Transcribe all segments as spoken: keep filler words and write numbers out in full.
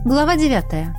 Глава девятая.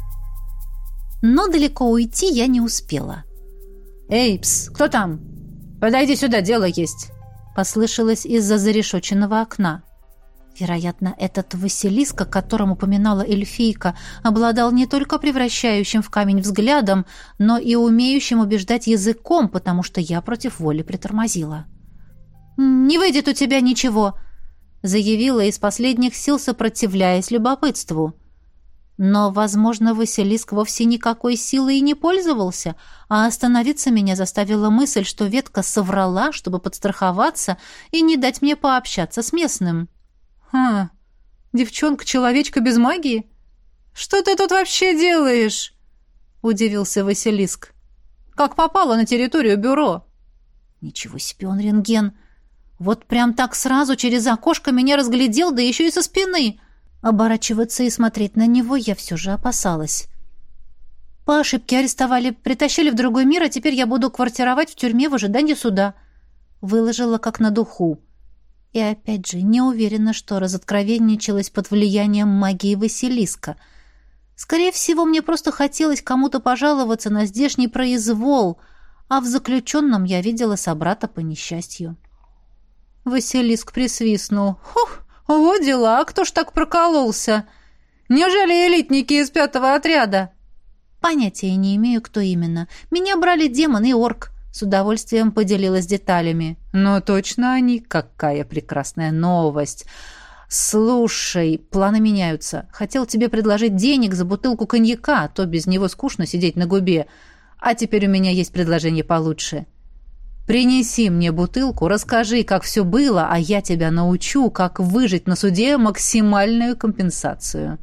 Но далеко уйти я не успела. «Эй, пс, кто там? Подойди сюда, дело есть!» Послышалось из-за зарешоченного окна. Вероятно, этот Василиск, о котором упоминала эльфийка, обладал не только превращающим в камень взглядом, но и умеющим убеждать языком, потому что я против воли притормозила. «Не выйдет у тебя ничего», — заявила из последних сил, сопротивляясь любопытству. Но, возможно, Василиск вовсе никакой силой и не пользовался, а остановиться меня заставила мысль, что ветка соврала, чтобы подстраховаться и не дать мне пообщаться с местным. «Хм, девчонка-человечка без магии? Что ты тут вообще делаешь?» — удивился Василиск. «Как попала на территорию бюро?» «Ничего себе он рентген! Вот прям так сразу через окошко меня разглядел, да еще и со спины!» Оборачиваться и смотреть на него я все же опасалась. По ошибке арестовали, притащили в другой мир, а теперь я буду квартировать в тюрьме в ожидании суда. Выложила как на духу. И опять же, не уверена, что разоткровенничалась под влиянием магии Василиска. Скорее всего, мне просто хотелось кому-то пожаловаться на здешний произвол, а в заключенном я видела собрата по несчастью. Василиск присвистнул. «Хух! Вот дела, кто ж так прокололся? Неужели элитники из пятого отряда?» Понятия не имею, кто именно. Меня брали демон и орк. С удовольствием поделилась деталями. «Но точно они? Какая прекрасная новость! Слушай, планы меняются. Хотел тебе предложить денег за бутылку коньяка, а то без него скучно сидеть на губе. А теперь у меня есть предложение получше. Принеси мне бутылку, расскажи, как все было, а я тебя научу, как выжить на суде максимальную компенсацию».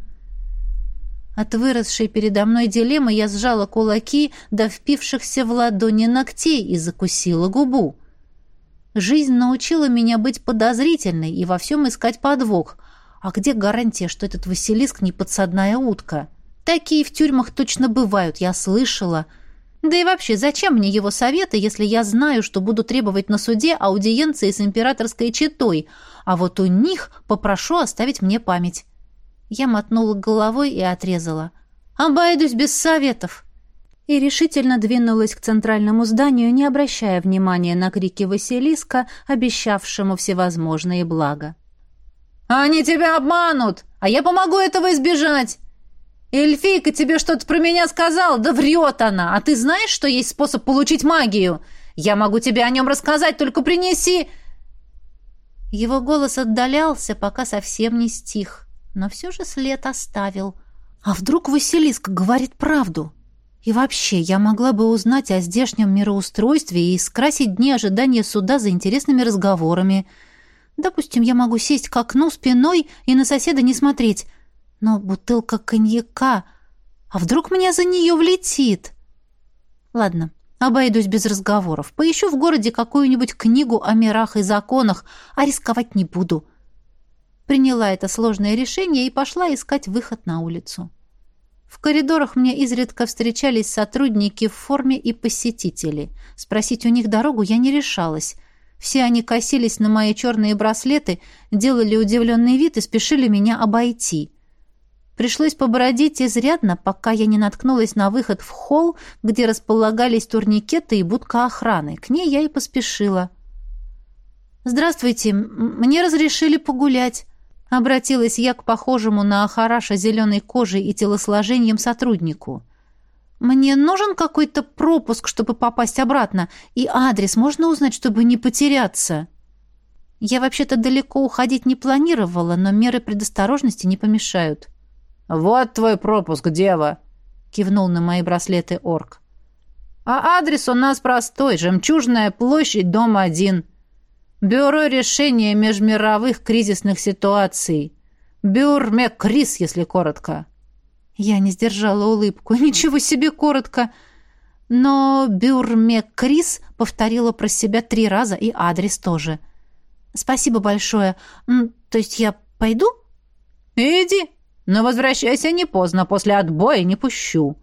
От выросшей передо мной дилеммы я сжала кулаки до впившихся в ладони ногтей и закусила губу. Жизнь научила меня быть подозрительной и во всем искать подвох. А где гарантия, что этот Василиск не подсадная утка? Такие в тюрьмах точно бывают, я слышала. Да и вообще, зачем мне его советы, если я знаю, что буду требовать на суде аудиенции с императорской четой, а вот у них попрошу оставить мне память? Я мотнула головой и отрезала. «Обойдусь без советов!» И решительно двинулась к центральному зданию, не обращая внимания на крики Василиска, обещавшему всевозможные блага. «Они тебя обманут, а я помогу этого избежать! Эльфийка тебе что-то про меня сказала, да врет она! А ты знаешь, что есть способ получить магию? Я могу тебе о нем рассказать, только принеси...» Его голос отдалялся, пока совсем не стих, но все же след оставил. А вдруг Василиск говорит правду? И вообще, я могла бы узнать о здешнем мироустройстве и скрасить дни ожидания суда за интересными разговорами. Допустим, я могу сесть к окну спиной и на соседа не смотреть. Но бутылка коньяка... А вдруг мне за нее влетит? Ладно, обойдусь без разговоров. Поищу в городе какую-нибудь книгу о мирах и законах, а рисковать не буду. Приняла это сложное решение и пошла искать выход на улицу. В коридорах мне изредка встречались сотрудники в форме и посетители. Спросить у них дорогу я не решалась. Все они косились на мои черные браслеты, делали удивленный вид и спешили меня обойти. Пришлось побродить изрядно, пока я не наткнулась на выход в холл, где располагались турникеты и будка охраны. К ней я и поспешила. «Здравствуйте, мне разрешили погулять». Обратилась я к похожему на Ахараша зеленой кожей и телосложением сотруднику. «Мне нужен какой-то пропуск, чтобы попасть обратно, и адрес можно узнать, чтобы не потеряться?» Я вообще-то далеко уходить не планировала, но меры предосторожности не помешают. «Вот твой пропуск, дева!» — кивнул на мои браслеты орк. «А адрес у нас простой. Жемчужная площадь, дом один. Бюро решения межмировых кризисных ситуаций. Бюрмекрис, если коротко». Я не сдержала улыбку. Ничего себе коротко. Но Бюрмекрис повторила про себя три раза и адрес тоже. «Спасибо большое. То есть я пойду?» «Иди, но возвращайся не поздно. После отбоя не пущу».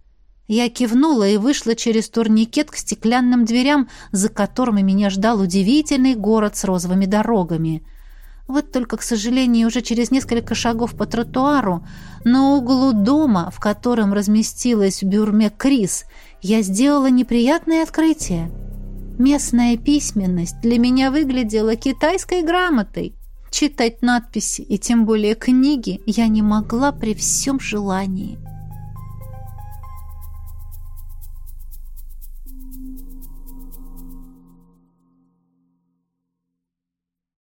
Я кивнула и вышла через турникет к стеклянным дверям, за которыми меня ждал удивительный город с розовыми дорогами. Вот только, к сожалению, уже через несколько шагов по тротуару, на углу дома, в котором разместилась в бюрме Крис, я сделала неприятное открытие. Местная письменность для меня выглядела китайской грамотой. Читать надписи и тем более книги я не могла при всем желании.